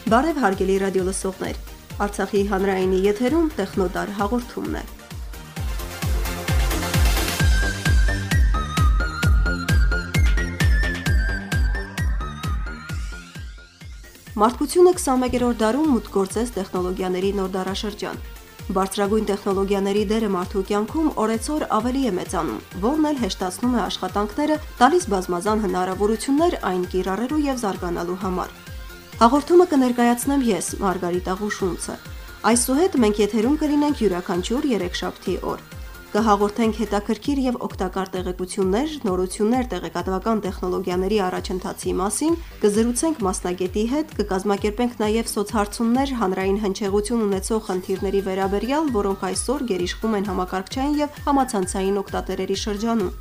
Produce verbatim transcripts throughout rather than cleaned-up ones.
Բարև հարգելի ռադիոլսողներ, Արցախի հանրայինի եթերում Տեխնոդար հաղորդումն է։ Մարդկությունը քսաներկերորդ դարում մուտք գործեց տեխնոլոգիաների նոր դարաշրջան։ Բարձրագույն տեխնոլոգիաների դերը մարդու կյանքում օրեցօր ավելի է մեծանում, որն էլ հեշտացնում է աշխատանքները, տալիս բազմազան հնարավորություններ այն կիրառելու և զարգանալու համար։ Հաղորդումը կներկայացնեմ ես, Մարգարիտ Աղուշունցը։ Այսուհետ մենք եթերում կլինենք յուրաքանչյուր երեքշաբթի օր։ Կհաղորդենք հետաքրքիր և օգտակար տեղեկություններ, նորություններ տեղեկատվական տեխնոլոգիաների առաջընթացի մասին, կզրուցենք մասնագետի հետ, կկազմակերպենք նաև սոցհարցումներ հանրային հնչեղություն ունեցող խնդիրների վերաբերյալ, որոնք այսօր գերիշխում են համակարգչային և համացանցային օգտատերերի շրջանում։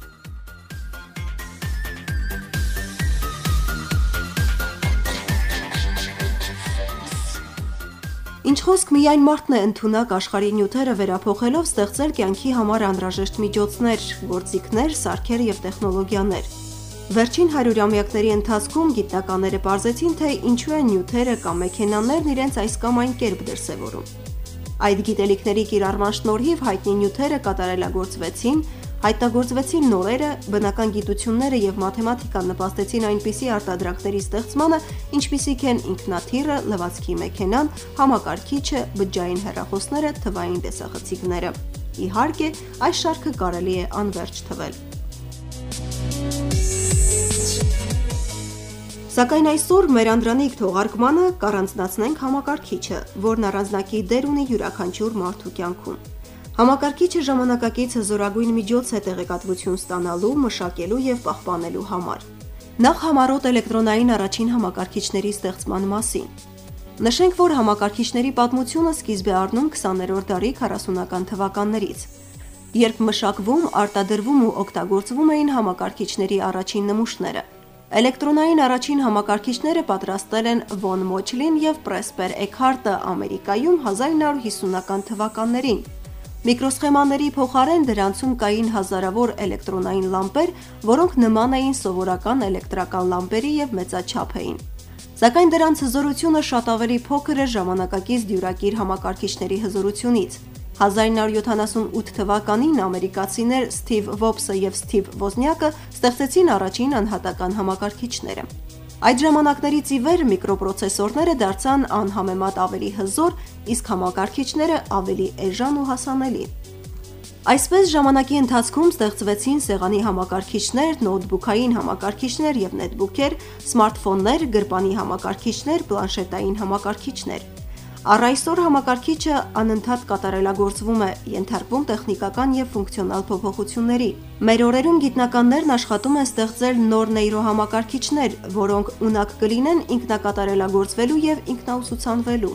Ինչ խոսք միայն մարդն է ընդունակ աշխարհի նյութերը վերափոխելով ստեղծել կյանքի համար անհրաժեշտ միջոցներ, գործիքներ, սարքեր և տեխնոլոգիաներ։ Վերջին հարյուրամյակների ընթացքում գիտնականները պարզեցին, թե ինչու են նյութերը կամ մեքենաներն իրենց այս կամ այն կերպ դրսևորում։ Այդ գիտելիքների կիրառման շնորհիվ հայտնի նյութերը կատարելագործվեցին, հայտնագործվեցին նորերը, բնական գիտությունները և մաթեմատիկան նպաստեցին այնպիսի արտադրանքների ստեղծմանը, ինչպիսիք են ինքնաթիռը, լվացքի մեքենան, համակարգիչը, բջջային հեռախոսները, թվային տեսախցիկները։ Իհարկե, այս շարքը կարելի է անվերջ թվել։ Սակայն այսօր մեր անդրանիկ թողարկմանը կառանձնացնենք համակարգիչը, որն առանձնակի դեր ունի յուրաքանչյուր մարդու կյանքում։ Համակարգիչը ժամանակակից հզորագույն միջոց է տեղեկատվություն ստանալու, մշակելու և պահպանելու համար։ Նախ համառոտ էլեկտրոնային առաջին համակարգիչների ստեղծման մասին։ Նշենք, որ համակարգիչների պատմությունը սկիզբ է առնում քսաներորդ դարի քառասունական թվականներից, երբ մշակվում, արտադրվում ու օգտագործվում էին համակարգիչների առաջին նմուշները։ Էլեկտրոնային առաջին համակարգիչները պատրաստել են Վոն Մոչլին և Պրեսպեր Էքհարտը Ամերիկայում հազար ինը հարյուր հիսունական թվականներին։ Միկրոսխեմաների փոխարեն դրանցում կային հազարավոր էլեկտրոնային լամպեր, որոնք նման էին սովորական էլեկտրական լամպերի և մեծաչափ էին։ Սակայն դրանց հզորությունը շատ ավելի փոքր էր ժամանակակից դյուրակիր համակարգիչների հզորությունից։ հազար ինը հարյուր յոթանասունութ թվականին ամերիկացիներ Սթիվ Վոբսը և Սթիվ Ոզնյակը ստեղծեցին առաջին անհատական համակարգիչները։ Այդ ժամանակներից ի վեր միկրոպրոցեսորները դարձան անհամեմատ ավելի հզոր, իսկ համակարգիչները ավելի էժան ու հասանելի։ Այսպես ժամանակի ընթացքում ստեղծվեցին սեղանի համակարգիչներ, նոթբուքային համակարգիչներ և նետբուքեր, սմարթֆոններ, գրպանի համակարգիչներ, պլանշետային համակարգիչներ։ Առ այսօր համակարգիչը անընդհատ կատարելագործվում է, ենթարկվում տեխնիկական և ֆունկցիոնալ փոփոխությունների։ Մեր օրերում գիտնականներն աշխատում են ստեղծել նոր նեյրոհամակարգիչներ, որոնք ունակ կլինեն ինքնակատարելագործվելու և ինքնաուսուցանվելու։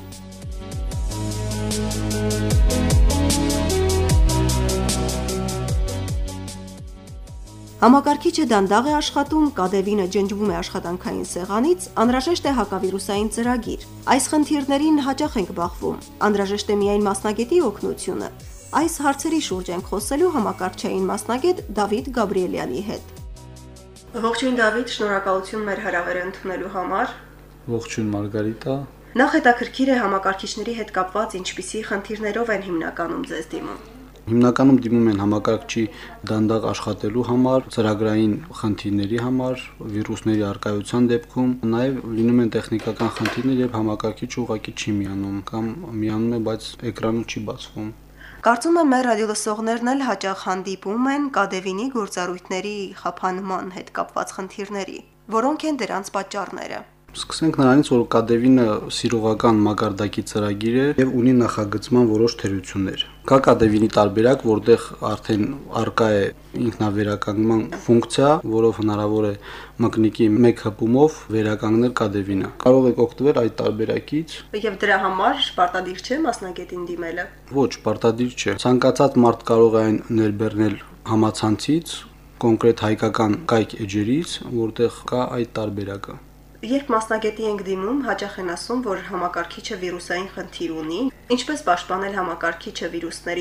Համակարգիչը դանդաղ է աշխատում, կադևինը ջնջվում է աշխատանքային սեղանից, անհրաժեշտ է հակավիրուսային ծրագիր։ Այս խնդիրներին հաճախ ենք բախվում, անհրաժեշտ է միայն մասնագետի օգնությունը։ Այս հարցերի շուրջ ենք խոսելու համակարգչային մասնագետ Դավիթ Գաբրիելյանի հետ։ Ողջույն Դավիթ, շնորհակալություն մեր հրավերը ընդունելու համար։ Ողջույն Մարգարիտա։ Նախ հետաքրքիր է համակարգիչների հետ կապված ինչպիսի խնդիրներով են հիմնականում ձեզ դիմում։ Հիմնականում դիմում են համակարգչի դանդաղ աշխատելու համար, ծրագրային խնդիրների համար, վիրուսների առկայության դեպքում, նաև լինում են տեխնիկական խնդիրներ, երբ համակարգիչը ուղղակի չի միանում կամ միանում է, բայց էկրանը չի բացվում։ Կարծում եմ մեր ռադիոլսողներն էլ հաճախ հանդիպում են կադևինի գործառույթների խափանման հետ կապված խնդիրների։ Որոնք են դրանց պատճառները։ Սկսենք նրանից, որ կադևինը սիրողական մակարդակի ծրագիր է եւ ունի նախագծման որոշ թերություններ։ Կա կադևինի տարբերակ, որտեղ արդեն արկա է ինքնավերականգնման ֆունկցիա, որով հնարավոր է մկնիկի մեկ հպումով վերականգնել կադևինը։ Կարող եք օգտվել այդ տարբերակից։ Եվ դրա համար պարտադիր չէ մասնագետին դիմելը։ Ոչ, պարտադիր չէ։ Ցանկացած մարդ կարող է այն ներբեռնել համացանցից, կոնկրետ հայկական կայք էջերից, որտեղ կա այդ տարբերակը։ Երբ մասնագետի ենք դիմում, հաճախ են ասում, որ համակարգիչը վիրուսային խնդիր ունի, ինչպես պաշտպանել համակարգիչը վիրուսներից։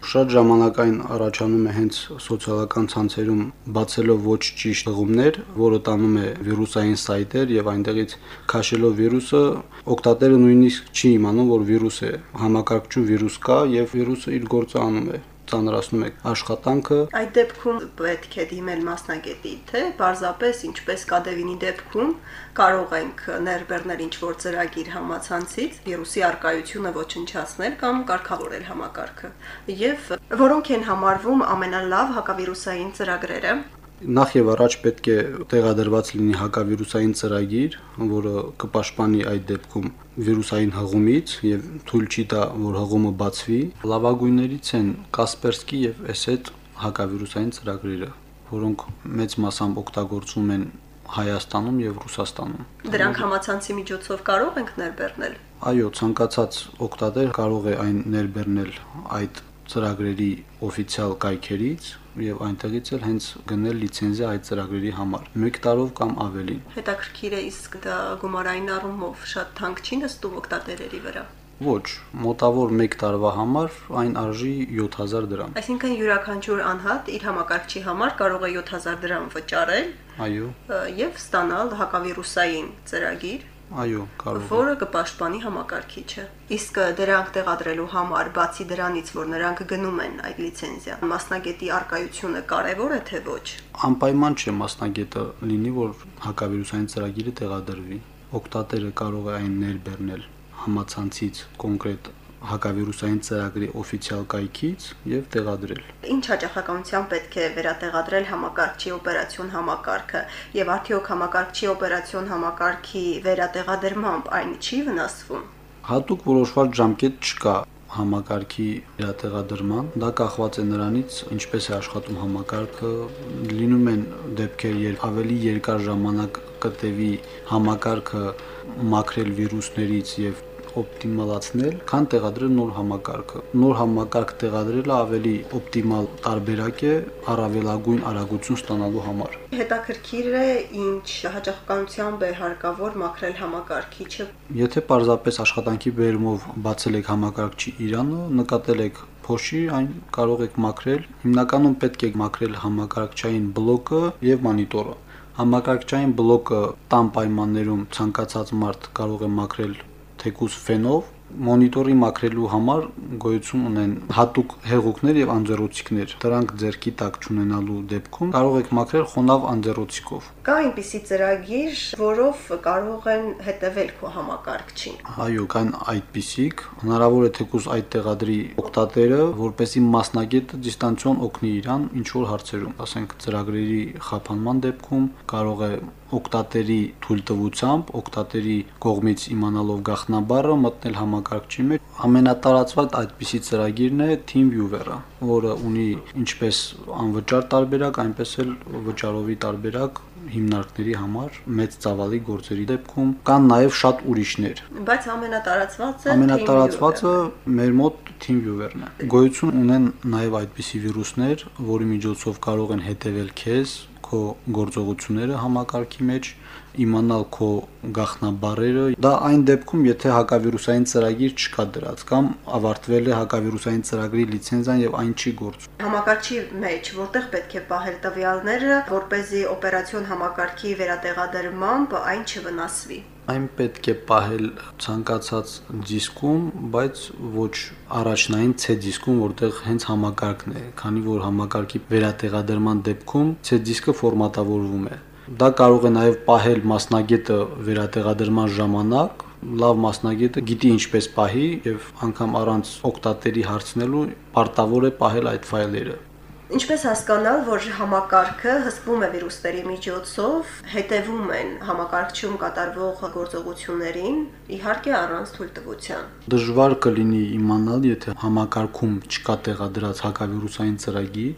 Շատ ժամանակ այն առաջանում է հենց սոցիալական ցանցերում բացելով ոչ ճիշտ հղումներ, որը տանում է վիրուսային սայթեր եւ այնտեղից քաշելով վիրուսը, օգտատերը նույնիսկ չի իմանում, որ վիրուս է, համակարգչում վիրուս կա եւ վիրուսը իր գործը անում է, ծանրացնում է աշխատանքը։ Այդ դեպքում պետք է դիմել մասնագետի, թե պարզապես ինչպես Կադևինի դեպքում կարող ենք ներբեռնել ինչ-որ ծրագիր համացանցից, վիրուսի արկայությունը ոչնչացնել կամ կարգավորել համակարգը, եւ որոնք են համարվում ամենալավ հակավիրուսային ծրագրերը։ Նախ եւ առաջ պետք է տեղադրված լինի հակավիրուսային ծրագիր, որը կպաշտպանի այդ դեպքում վիրուսային հղումից եւ թույլ չի տա, որ հղումը բացվի։ Լավագույններից են Kaspersky եւ Eset հակավիրուսային ծրագրերը, որոնք մեծ մասամբ օգտագործվում են Հայաստանում եւ Ռուսաստանում։ Դրանք համացանցի միջոցով կարող ենք ներբեռնել։ Այո, ցանկացած օգտատեր կարող է այն ներբեռնել այդ ծրագրերի օֆիցիալ կայքերից եւ այնտեղից էլ հենց գնել լիցենզիա այդ ծրագրերի համար մեկ տարով կամ ավելին։ Հետաքրքիր է, իսկ դա գումարային առումով շատ թանկ չի նստում օգտատերերի վրա։ Ոչ, մոտավոր մեկ տարվա համար այն արժի յոթ հազար դրամ։ Այսինքն յուրաքանչյուր անհատ իր համակարգչի համար կարող է յոթ հազար դրամ վճարել։ Այո։ Եվ ստանալ հակավիրուսային ծրագիր, այո, կարող է, որը կպաշտպանի համակարգիչը։ Իսկ դրանք տեղադրելու համար, բացի դրանից, որ նրանք գնում են այդ լիցենզիա, մասնագետի արկայությունը կարևոր է թե ոչ։ Անպայման չէ մասնագետը լինի, որ հակավիրուսային ծրագիրը տեղադրվի։ Օգտատերը կարող է այն ներբեռնել համացանցից կոնկրետ հակավիրուսային ծրագրի օֆիցիալ կայքից եւ տեղադրել։ Ինչ հաճախականությամբ պետք է վերատեղադրել համակարգչի օպերացիոն համակարգը եւ արդյոք համակարգչի օպերացիոն համակարգի վերատեղադրմամբ այն չի վնասվում։ Հատուկ որոշված ժամկետ չկա համակարգի վերատեղադրման, դա կախված է նրանից, ինչպես է աշխատում համակարգը, լինում են դեպքեր, երբ ավելի երկար ժամանակ կտևի համակարգը մաքրել վիրուսներից եւ օպտիմալացնել, քան տեղադրել նոր համակարգը։ Նոր համակարգ տեղադրելը ավելի օպտիմալ տարբերակ է առավելագույն արագություն ստանալու համար։ Հետաքրքիր է, ինչ հաճախականությամբ է հարկավոր մաքրել համակարգիչը։ Եթե պարզապես աշխատանքի բերումով բացել եք համակարգչի իրանը, նկատել եք փոշի, այն կարող եք մաքրել։ Հիմնականում պետք է մաքրել համակարգչային բլոկը եւ մոնիտորը։ Համակարգչային բլոկը տան պայմաններում ցանկացած մարդ կարող է մաքրել թեկուզ ֆենով, մոնիտորի մաքրելու համար գոյություն ունեն հատուկ հեղուկներ եւ անձեռոցիկներ։ Դրանք ձեռքի տակ չունենալու դեպքում կարող եք մաքրել խոնավ անձեռոցիկով։ Կա այնպիսի ծրագիր, որով կարող են հետևել քո համակարգչին։ Այո, կան այդպիսիք, հնարավոր է թեկուզ այդ տեղադրի օգտատերը, որպեսզի մասնագետը դիստանցիոն օգնի իրան ինչ որ հարցերում, ասենք ծրագրերի խափանման դեպքում կարող է օգտատերի թույլտվությամբ, օգտատերի կողմից իմանալով գաղտնաբառը մտնել համակարգչի մեջ։ Ամենատարածված այդպիսի ծրագիրն է TeamViewer-ը, որը ունի ինչպես անվճար տարբերակ, այնպես էլ վճարովի տարբերակ հիմնարկների համար մեծ ծավալի գործերի դեպքում, կան նաև շատ ուրիշներ։ Բայց ամենատարածվածը ամենատարածվածը մեր մոտ TeamViewer-ն է։ Գոյություն ունեն նաև այդպիսի վիրուսներ, որի միջոցով կարող են հետևել քեզ, քո գործողությունները համակարգի մեջ, իմանալ քո գաղտնաբառերը։ Դա այն դեպքում, եթե հակավիրուսային ծրագիր չկա դրած կամ ավարտվել է հակավիրուսային ծրագրի լիցենզիան եւ այն չի գործում։ Համակարգչի մեջ որտեղ պետք է պահել տվյալները, որպեսզի օպերացիոն համակարգի վերատեղադրմամբ այն չվնասվի։ Այն պետք է պահել ցանկացած դիսկում, բայց ոչ առաջնային C դիսկում, որտեղ հենց համակարգն է, քանի որ համակարգի վերատեղադրման դեպքում C դիսկը ֆորմատավորվում է։ Դա կարող է նաև պահել մասնագետը վերատեղադրման ժամանակ, լավ մասնագետը գիտի ինչպես պահի եւ անգամ առանց օգտատերի հարցնելու պարտավոր է պահել այդ ֆայլերը։ Ինչպես հասկանալ, որ համակարգը հսկվում է վիրուսների միջոցով, հետևում են համակարգչում կատարվող գործողություններին, իհարկե առանց թույլտվության։ Դժվար կլինի իմանալ, եթե համակարգում չկա տեղադրած հակավիրուսային ծրագիր,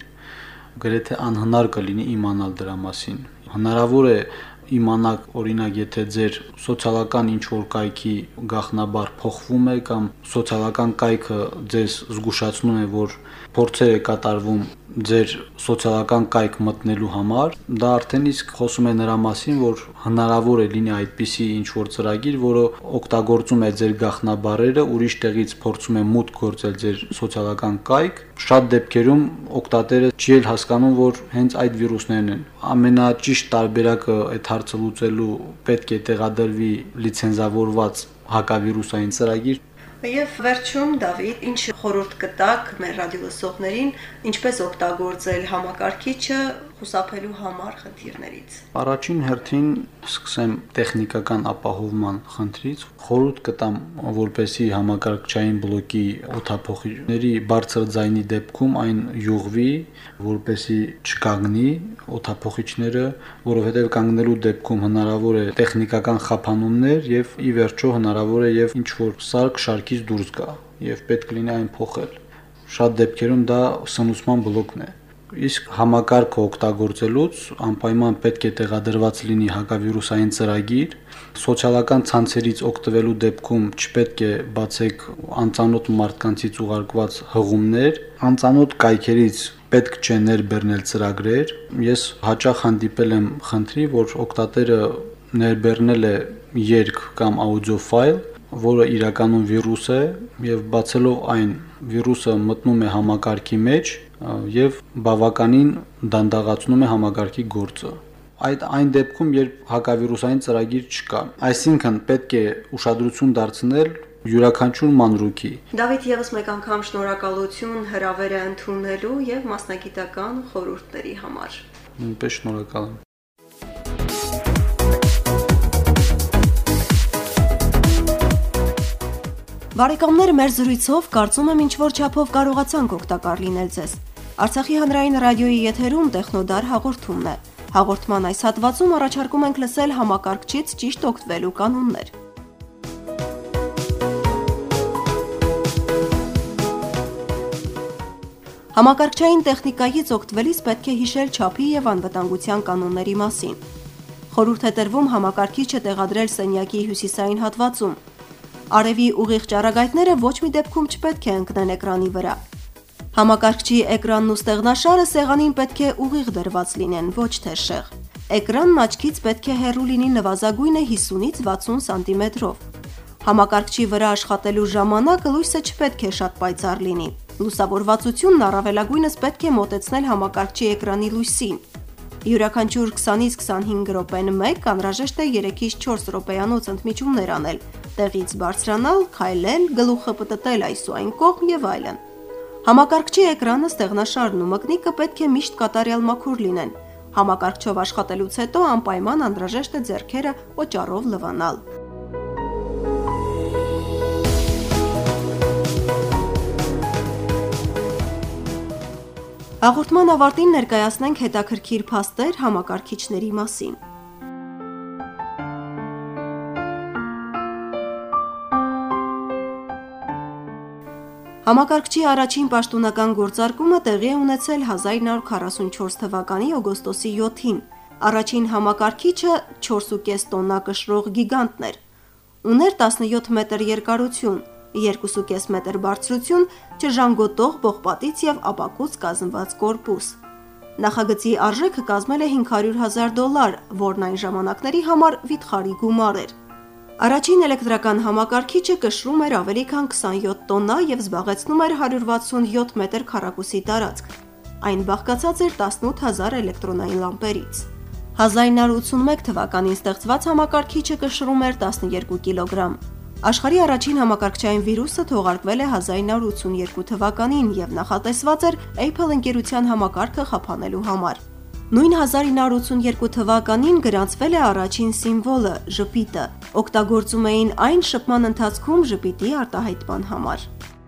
գրեթե անհնար կլինի իմանալ դրա մասին։ Հնարավոր է իմանալ, օրինակ, եթե ձեր սոցիալական ինչ-որ կայքի գաղտնաբառ փոխվում է կամ սոցիալական կայքը ձեզ զգուշացնում է, որ փորձեր է կատարվում ձեր սոցիալական կայք մտնելու համար, դա արդեն իսկ խոսում է նրա մասին, որ հնարավոր է լինի այդպիսի ինչ-որ ծրագիր, որը օգտագործում է ձեր գաղտնաբառերը, ուրիշ տեղից փորձում է մուտք գործել ձեր սոցիալական կայք, շատ դեպքերում օգտատերը չի էլ հասկանում, որ հենց այդ վիրուսներն են։ Ամենաճիշտ տարբերակը այդ հարցը լուծելու պետք է տեղադրվի լիցենզավորված հակավիրուսային ծրագիր։ Եվ վերջում Դավիթ, ինչ խորհուրդ կտաք մեր ռադիոլսողներին, ինչպես օգտագործել համակարգիչը խուսափելու համար խնդիրներից։ Առաջին հերթին սկսեմ տեխնիկական ապահովման խնդրից։ Խորհուրդ կտամ, որպեսզի համակարգչային բլոկի օդափոխիչների բարձր ձայնի դեպքում այն յուղվի, որպեսզի չկանգնի օդափոխիչները, որովհետև կանգնելու դեպքում հնարավոր է տեխնիկական խափանումներ եւ ի վերջո հնարավոր է եւ ինչ որ սարք շարքից դուրս գա եւ պետք լինի այն փոխել։ Շատ դեպքերում դա սնուցման բլոկն է։ Իսկ համակարգը օգտագործելուց անպայման պետք է տեղադրված լինի հակավիրուսային ծրագիր, սոցիալական ցանցերից օգտվելու դեպքում չպետք է բացեք անծանոթ մարդկանցից ուղարկված հղումներ, անծանոթ կայքերից պետք չէ ներբեռնել ծրագրեր։ Ես հաճախ հանդիպել եմ խնդրի, որ օգտատերը ներբեռնել է երգ կամ աուդիո ֆայլ, որը իրականում վիրուս է, եւ բացելով այն վիրուսը մտնում է համակարգի մեջ եւ բավականին դանդաղացնում է համակարգի գործը։ Այդ այն դեպքում, երբ հակավիրուսային ծրագիր չկա, այսինքն պետք է ուշադրություն դարձնել յուրաքանչյուր մանրուքի։ Դավիթ, եւս մեկ անգամ շնորհակալություն հրավերը ընդունելու եւ մասնագիտական խորհուրդների համար։ Նույնպես շնորհակալ եմ։ Բարեկամներ, մեր զրույցով կարծում եմ ինչ-որ չափով կարողացանք օգտակար լինել ձեզ։ Արցախի հանրային ռադիոյի եթերում Տեխնոդար հաղորդումն է։ Հաղորդման այս հատվածում առաջարկում ենք լսել համակարգչից ճիշտ օգտվելու կանոններ։ Համակարգչային տեխնիկայից օգտվելիս պետք է հիշել չափի եւ անվտանգության կանոնների մասին։ Խորհուրդ է տրվում համակարգիչը տեղադրել սենյակի հյուսիսային հատվածում։ Արևի ուղիղ ճառագայթները ոչ մի դեպքում չպետք է ընկնեն էկրանի վրա։ Համակարգչի էկրանն ու ստեղնաշարը սեղանին պետք է ուղիղ դրված լինեն, ոչ թե շեղ։ Էկրանն աչքից պետք է հեռու լինի նվազագույնը հիսունից վաթսուն սանտիմետրով։ Համակարգչի վրա աշխատելու ժամանակ լույսը չպետք է շատ պայծառ լինի։ Լուսավորվածությունն առավելագույնս պետք է մոտեցնել համակարգչի էկրանի լույսին։ Յուրաքանչյուր քսանից քսանհինգ րոպեն մեկ անհրաժեշտ է երեքից չորս րոպեանոց ընդմիջումներ անել, տեղից բարձրանալ, քայլել, գլուխը պտտել այս ու այն կողմ եւ այլն։ Համակարգչի էկրանը, ստեղնաշարն ու մկնիկը պետք է միշտ կատարյալ մաքուր լինեն։ Համակարգչով աշխատելուց հետո անպայման անհրաժեշտ է ձեռքերը օճառով լվանալ։ Հաղորդման ավարտին ներկայացնենք հետաքրքիր փաստեր համակարգիչների մասին։ Համակարգչի առաջին պաշտոնական գործարկումը տեղի է ունեցել հազար նոր քառասունչորս թվականի օգոստոսի յոթին։ Առաջին համակարգիչը չորս ու կես տոննա կշռող գիգանտն էր։ Ուներ տասնյոթ մետր երկարություն, երկու ու կես մետր բարձրություն, չժանգոտող պողպատից եւ ապակուց կազմված կորպուս։ Նախագծի արժեքը կազմել է հինգ հարյուր հազար դոլար, որն այն ժամանակների համար վիթխարի գումար էր։ Առաջին էլեկտրական համակարգիչը կշռում էր ավելի քան քսանյոթ տոննա եւ զբաղեցնում էր հարյուր վաթսունյոթ մետր քառակուսի տարածք։ Այն բաղկացած էր տասնութ հազար էլեկտրոնային լամպերից։ հազար նոր ութսունմեկ թվականին ստեղծված համակարգիչը կշռում էր տասնյոթ կիլոգրամ։ Աշխարհի առաջին համակարգչային վիրուսը թողարկվել է հազար նոր ութսունյոթ թվականին եւ նախատեսված էր Apple ընկերության համակարգը խափանելու համար։ Նույն հազար նոր ութսունյոթ թվականին գրանցվել է առաջին սիմվոլը՝ ժպիտը։ Օգտագործում էին այն շփման ընթացքում ժպիտի արտահայտման համար։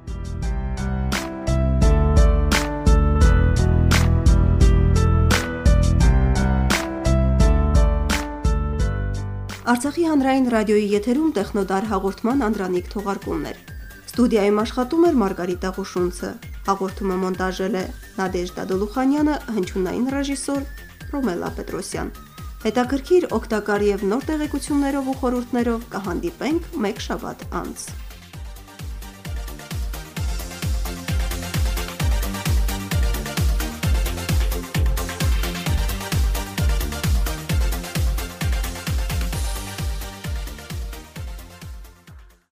Արցախի հանրային ռադիոյի եթերում Տեխնոդար հաղորդման անդրանիկ թողարկումներ։ Ստուդիայում աշխատում էր Մարգարիտա Ղուշունցը, հաղորդումը մոնտաժել է Նադեժդա Դոլուխանյանը, հնչյունային ռեժիսոր Ռոմելա Պետրոսյան։ Հետաքրքիր, օգտակար եւ նոր տեղեկություններով ու խորհուրդներով կհանդիպենք մեկ շաբաթ անց։